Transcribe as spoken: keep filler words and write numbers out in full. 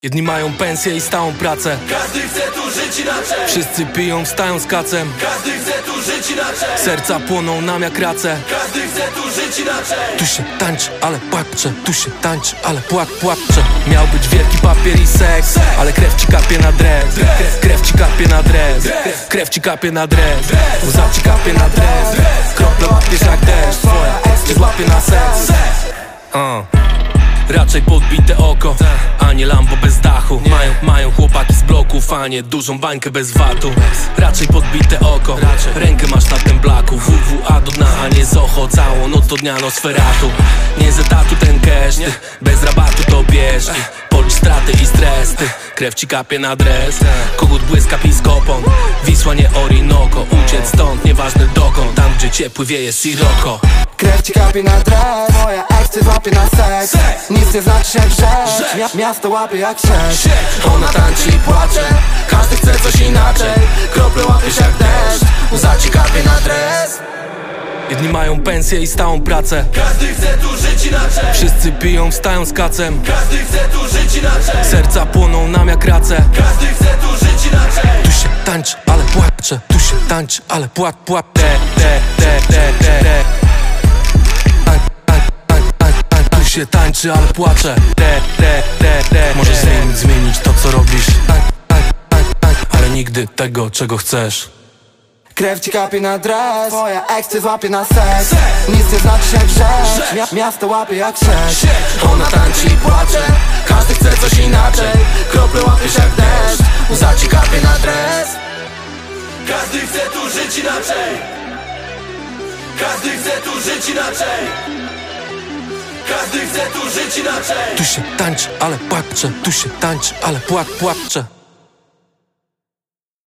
Jedni mają pensję i stałą pracę. Każdy chce tu żyć inaczej. Wszyscy piją, wstają z kacem. Każdy chce tu żyć inaczej. Serca płoną nam jak race. Każdy chce tu żyć inaczej. Tu się tańczy, ale płacze. Tu się tańczy, ale płat, płacze. Miał być wielki papier i seks, ale krew ci kapie na dres. Krew, krew ci kapie na dres. Krew ci kapie na dres. Łza ci kapie na dres. Krople łapiesz jak deszcz. Twoja ex cię złapie na seks. uh. Raczej podbite oko, a nie Lambo bez dachu. Mają, mają chłopaki z bloków, a nie dużą bańkę bez watu. Raczej podbite oko, rękę masz na tym blaku. W W A do dna, a nie Zoho. Całą noc do dnia Nosferatu. Nie z etatu ten cash, ty bez rabatu to bierz. Policz straty i stres, ty krew ci kapie na dres. Kogut błyska piskopon, Wisła nie Orinoco. Uciec stąd, nieważne dokąd, tam gdzie ciepły wieje Sirocco. Krew ci kapie na dres, moja ex cię złapie na seks. Nic nie znaczy jak rzecz, Mia miasto łapie jak sieć. Ona tańczy i płacze, każdy chce coś inaczej. Krople łapiesz jak deszcz, łza ci kapie na dres. Jedni mają pensję i stałą pracę. Każdy chce tu żyć inaczej. Wszyscy piją, wstają z kacem. Każdy chce tu żyć inaczej. Serca płoną nam jak race. Każdy chce tu żyć inaczej. Tu się tańczy, ale płacze. Tu się tańczy, ale płat, płat. Te, te, te, te, te, te. Tań, tań, tań, tań, tań. Tu się tańczy, ale płacze. Te, te, te, te. Możesz zmienić, zmienić to co robisz. Tań, tań, tań, tań. Ale nigdy tego czego chcesz. Krew ci kapie na dres, moja ex cię złapie na seks. Nic nie znaczy jak rzecz, Mia miasto łapie jak sieć. Ona tańczy i płacze, każdy chce coś inaczej. Krople łapiesz jak deszcz, łza ci kapie na dres. Każdy chce tu żyć inaczej. Każdy chce tu żyć inaczej. Każdy chce tu żyć inaczej. Tu się tańczy, ale płacze. Tu się tańczy, ale płat, płacze.